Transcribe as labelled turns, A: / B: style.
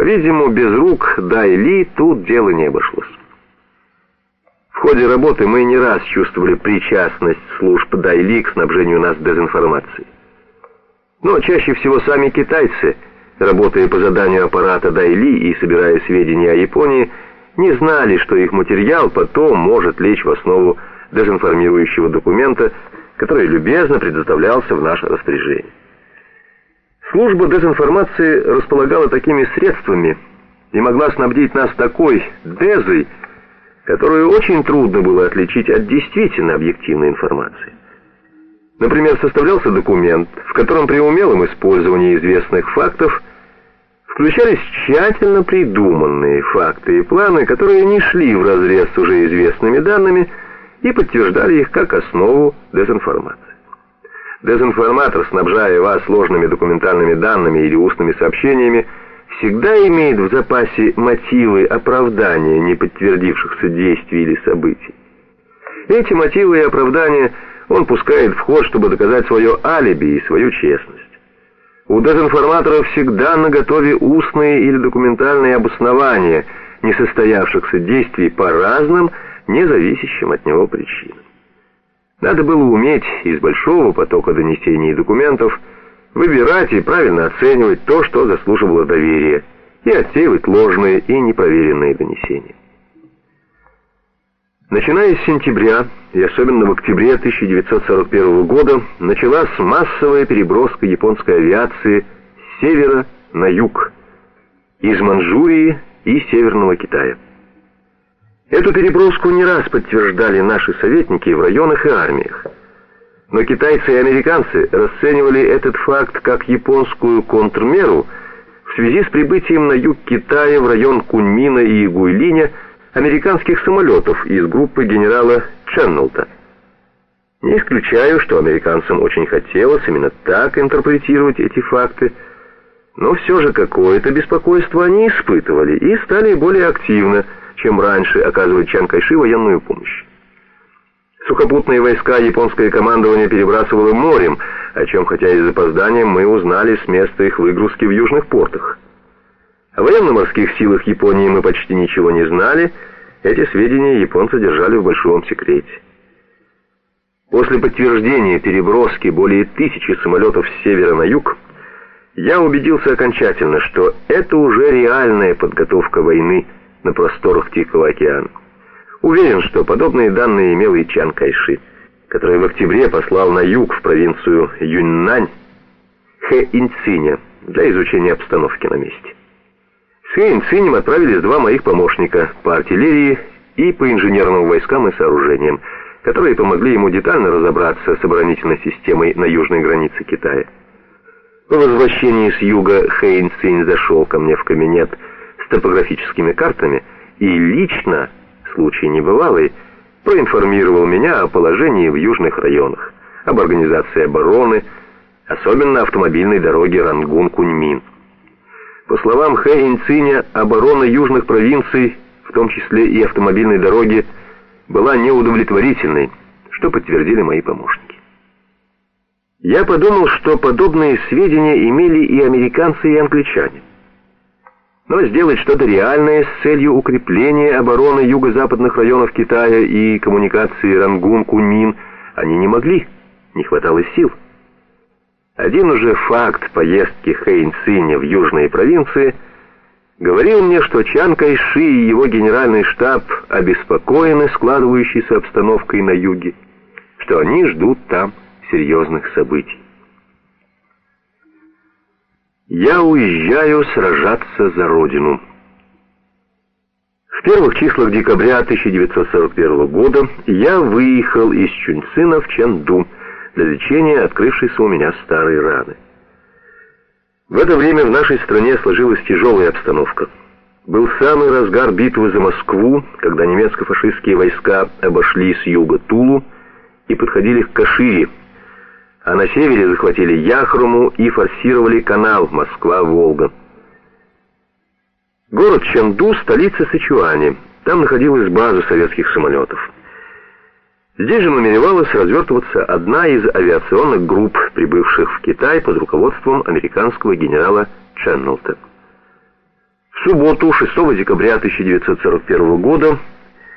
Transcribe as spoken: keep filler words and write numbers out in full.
A: По-видимому, без рук Дай Ли тут дело не обошлось. В ходе работы мы не раз чувствовали причастность служб Дай Ли к снабжению нас дезинформацией. Но чаще всего сами китайцы, работая по заданию аппарата Дай Ли и собирая сведения о Японии, не знали, что их материал потом может лечь в основу дезинформирующего документа, который любезно предоставлялся в наше распоряжение. Служба дезинформации располагала такими средствами и могла снабдить нас такой дезой, которую очень трудно было отличить от действительно объективной информации. Например, составлялся документ, в котором при умелом использовании известных фактов включались тщательно придуманные факты и планы, которые не шли вразрез с уже известными данными и подтверждали их как основу дезинформации. Дезинформатор, снабжая вас сложными документальными данными или устными сообщениями, всегда имеет в запасе мотивы оправдания неподтвердившихся действий или событий. Эти мотивы и оправдания он пускает в ход, чтобы доказать свое алиби и свою честность. У дезинформаторов всегда наготове устные или документальные обоснования несостоявшихся действий по разным, независящим от него причинам. Надо было уметь из большого потока донесений и документов выбирать и правильно оценивать то, что заслуживало доверия, и отсеивать ложные и непроверенные донесения. Начиная с сентября и особенно в октябре тысяча девятьсот сорок первого года началась массовая переброска японской авиации с севера на юг, из Манчжурии и Северного Китая. Эту переброску не раз подтверждали наши советники в районах и армиях. Но китайцы и американцы расценивали этот факт как японскую контрмеру в связи с прибытием на юг Китая в район Куньмина и Гуйлиня американских самолетов из группы генерала Ченнолта. Не исключаю, что американцам очень хотелось именно так интерпретировать эти факты, но все же какое-то беспокойство они испытывали и стали более активно, чем раньше, оказывать Чан Кайши военную помощь. Сухопутные войска японское командование перебрасывало морем, о чем, хотя и с запозданием, мы узнали с места их выгрузки в южных портах. О военно-морских силах Японии мы почти ничего не знали, эти сведения японцы держали в большом секрете. После подтверждения переброски более тысячи самолетов с севера на юг, я убедился окончательно, что это уже реальная подготовка войны на просторах Тихого океана. Уверен, что подобные данные имел и Чан Кайши, который в октябре послал на юг в провинцию Юньнань Хэ Иньциня для изучения обстановки на месте. С Хэ Иньцинем отправились два моих помощника по артиллерии и по инженерным войскам и сооружениям, которые помогли ему детально разобраться с оборонительной системой на южной границе Китая. По возвращении с юга Хэ Иньцинь зашел ко мне в кабинет с топографическими картами и лично, случай небывалый, проинформировал меня о положении в южных районах, об организации обороны, особенно автомобильной дороги Рангун-Куньмин. По словам Хэ Иньциня, оборона южных провинций, в том числе и автомобильной дороги, была неудовлетворительной, что подтвердили мои помощники. Я подумал, что подобные сведения имели и американцы, и англичане. Но сделать что-то реальное с целью укрепления обороны юго-западных районов Китая и коммуникации Рангун-Куньмин они не могли, не хватало сил. Один уже факт поездки Хэ Иньциня в южные провинции говорил мне, что Чан Кайши и его генеральный штаб обеспокоены складывающейся обстановкой на юге, что они ждут там серьезных событий. Я уезжаю сражаться за родину. В первых числах декабря тысяча девятьсот сорок первого года я выехал из Чуньцина в Чэнду для лечения открывшейся у меня старой раны. В это время в нашей стране сложилась тяжелая обстановка. Был самый разгар битвы за Москву, когда немецко-фашистские войска обошли с юга Тулу и подходили к Кашире, а на севере захватили Яхруму и форсировали канал Москва-Волга. Город Чэнду — столица Сычуани. Там находилась база советских самолетов. Здесь же намеревалась развертываться одна из авиационных групп, прибывших в Китай под руководством американского генерала Ченнолта. В субботу, шестого декабря тысяча девятьсот сорок первого года,